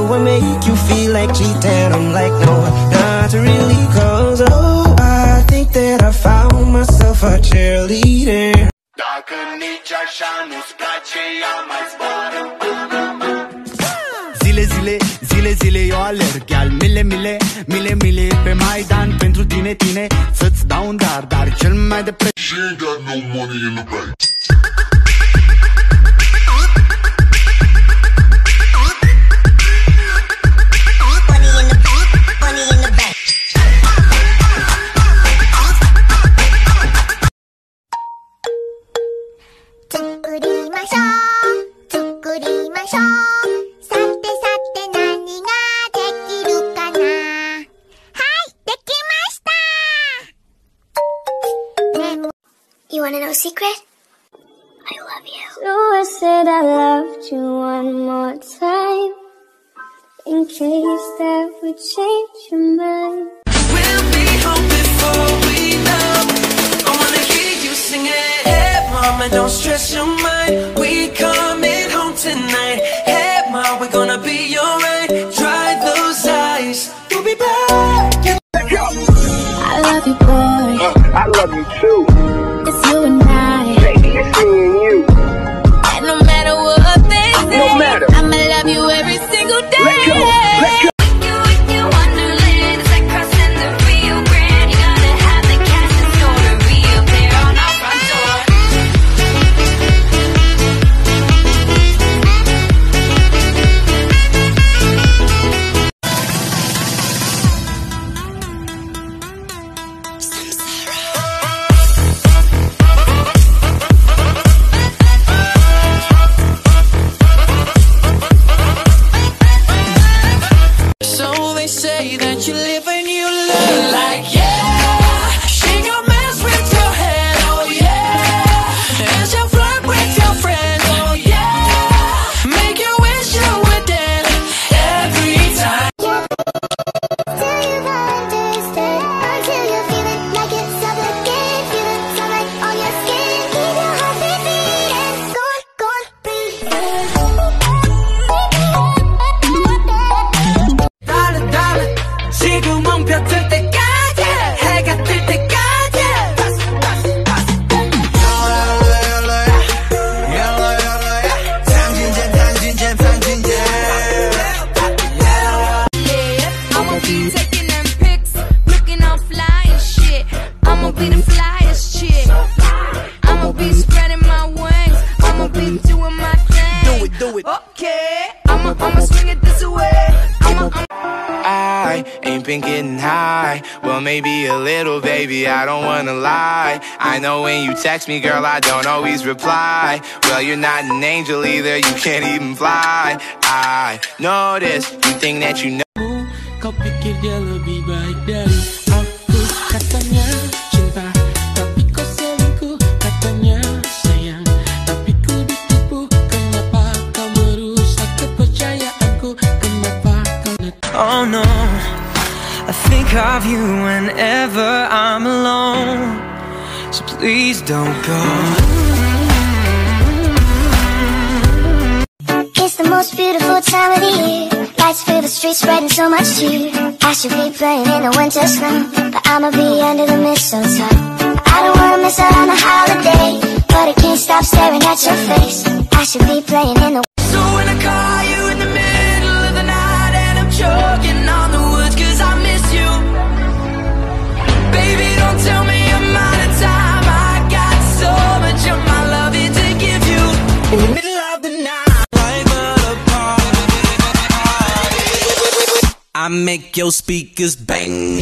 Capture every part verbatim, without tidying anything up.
I make you feel like cheating? I'm like, no, not really, cause oh, I think that I found myself a cheerleader. Dacă nici așa nu-ți place, ia mai zboară. Zile, zile, zile, zile eu alerg, iar mile, mile, mile, mile pe Maidan pentru tine, tine, să-ți dau un dar, dar cel mai de preț. She ain't got no money in the bank. You wanna know a secret? I love you. So I said I loved you one more time, in case that would change your mind. We'll be home before we know. I wanna hear you sing it. Hey mama, don't stress your mind. We coming home tonight. Hey mama, we're gonna be alright. Dry those eyes. We'll be back. I love you, boy. Uh, I love you too. It's you and I. Baby, it's me and you. And no matter what they say, No matter. I'ma love you every single day. Let go, let go. You, you wonderland, it's like crossing the Rio Grande. You gotta have the cash in store to reappear on our front door. So they say that you live and you learn. Like yeah, she gon' mess with your head. Oh yeah, and she'll flirt with your friend. Oh yeah, make you wish you were dead every time. Till you've understood, until you're feeling like it's up again, feeling sunlight on your skin. Keep your heartbeat beating, go on, go on, breathe. Darling, darling, 지금 엉펴들 때까지, 해가 뜰 때까지. 당진제, 당진제, 당진제. I'ma be taking them pics, looking all fly and shit. I'ma be the flyest chick. I'ma be spreading my wings. I'ma be doing my thing. Do it, do it. Okay. I'ma, I'ma swing it this way. I'ma, I'ma I ain't been getting high. Well, maybe a little, baby, I don't wanna lie. I know when you text me, girl, I don't always reply. Well, you're not an angel either, you can't even fly. I know this, you think that you know. Kau pikir dia lebih baik dari aku. Katanya cinta, tapi kau selingkuh. Katanya sayang, tapi ku ditipu. Kenapa kau merusak kepercayaanku? Kenapa kau let- Oh no, I think of you whenever I'm alone. So please don't go. It's the most beautiful time of the year. Lights fill the streets, spreading so much cheer. I should be playing in the winter snow, but I'ma be under the mistletoe. I don't wanna miss out on a holiday, but I can't stop staring at your face. I should be playing in the So when I call you in the middle of the night and I'm choking on the woods 'cause I miss you, baby, don't tell me I'm out of time. I got so much of my love here to give you in the middle of the night. Like a party, I make your speakers bang.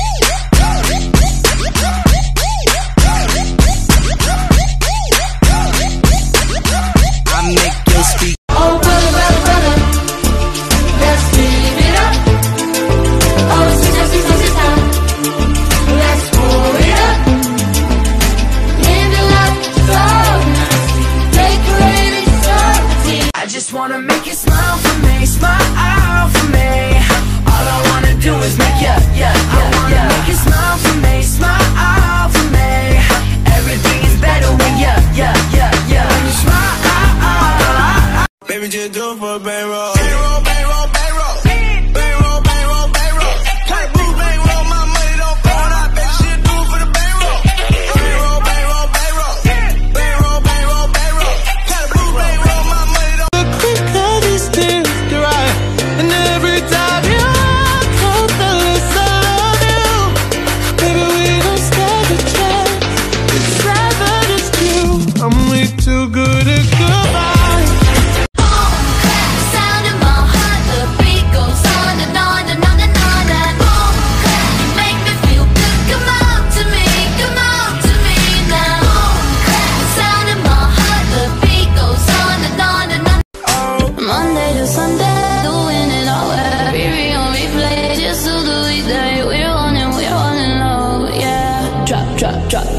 I make your speakers. Oh, brother, brother, brother, let's give it up. Oh, sister, sister, sister, let's pour it up. Live your life so nice, decorate it so deep. I just wanna make you smile for me, smile for me. All I wanna do is make you, yeah, yeah, I wanna yeah. make you smile for me, smile for me. Everything is better when you, yeah, yeah, yeah. When you smile. Baby, just do it for a bankroll. Bankroll, bankroll, bankroll.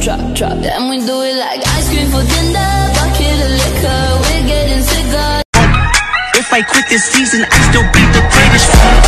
drop, drop. Then we do it like ice cream for dinner, bucket of liquor, we're getting sicker. If I quit this season, I still be the greatest.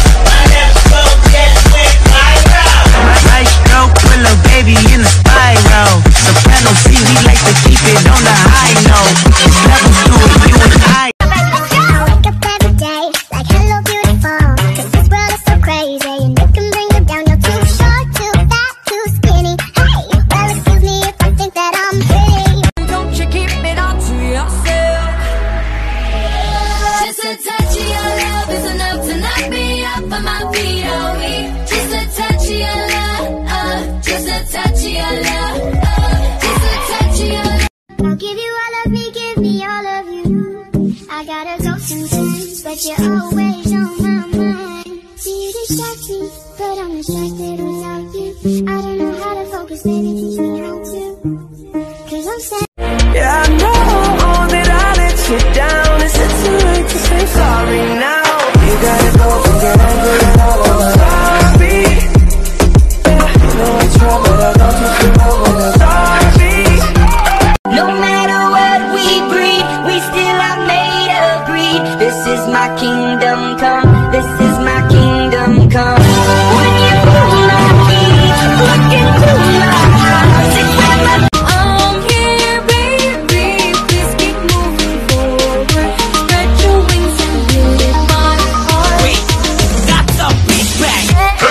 Nice girl, put a baby in the spiral. Soprano C, we like to keep it on the high note. Levels to it, you and I. Wake up every day like hello beautiful, 'cause this world is so crazy and it can bring you down. You're too short, too fat, too skinny. Hey, well excuse me if I think that I'm pretty. Don't you keep it all to yourself. Just a touch of your love is enough to knock me off of my feet. Oh, we just a touch of your love, uh, just a touch of your love, uh, just a touch of your love. I'll give you all of me, give me all of you. I gotta go sometimes, but you're always on my mind. See, you distract me, but I'm distracted without you. I don't know how to focus, baby, teach me how to. 'Cause I'm sad. Yeah, I know that I let you down. Is it too late to say sorry now? You gotta go and get angry and all over. Sorry. Yeah, you know it's wrong, but I don't just know when I'm sorry. No matter what we breed, we still are made of greed. This is my kingdom come, this is my kingdom come. When you pull on me, look into my eyes, it's where my I'm here, baby, please keep moving forward. Spread your wings and live my heart. Wait, that's a big bang.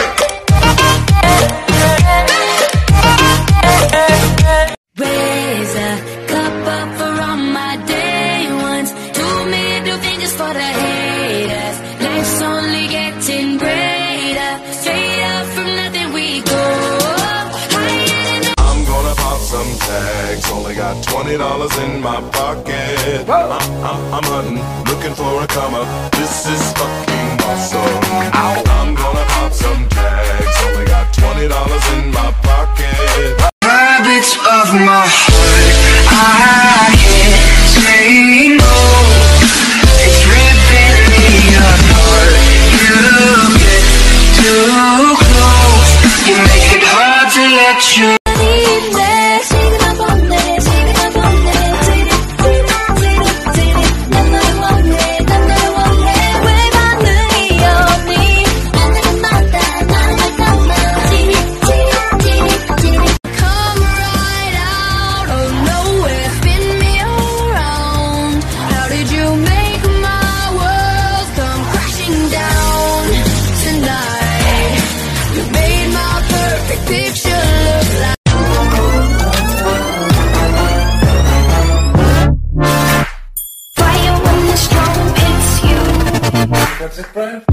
Raise a cup up for all my day ones. Two middle fingers for the haters. Life's only getting greater. Straight up from nothing we go. Higher than I'm gonna pop some tags. Only got twenty dollars in my pocket. I'm, I'm, I'm hunting, looking for a come up. This is fucking awesome. Ow. I'm gonna pop some tags. Only got twenty dollars in my pocket. Habits of my heart, I can't say no. It's ripping me apart. You get too close. You make it hard to let you. That's it, Brian?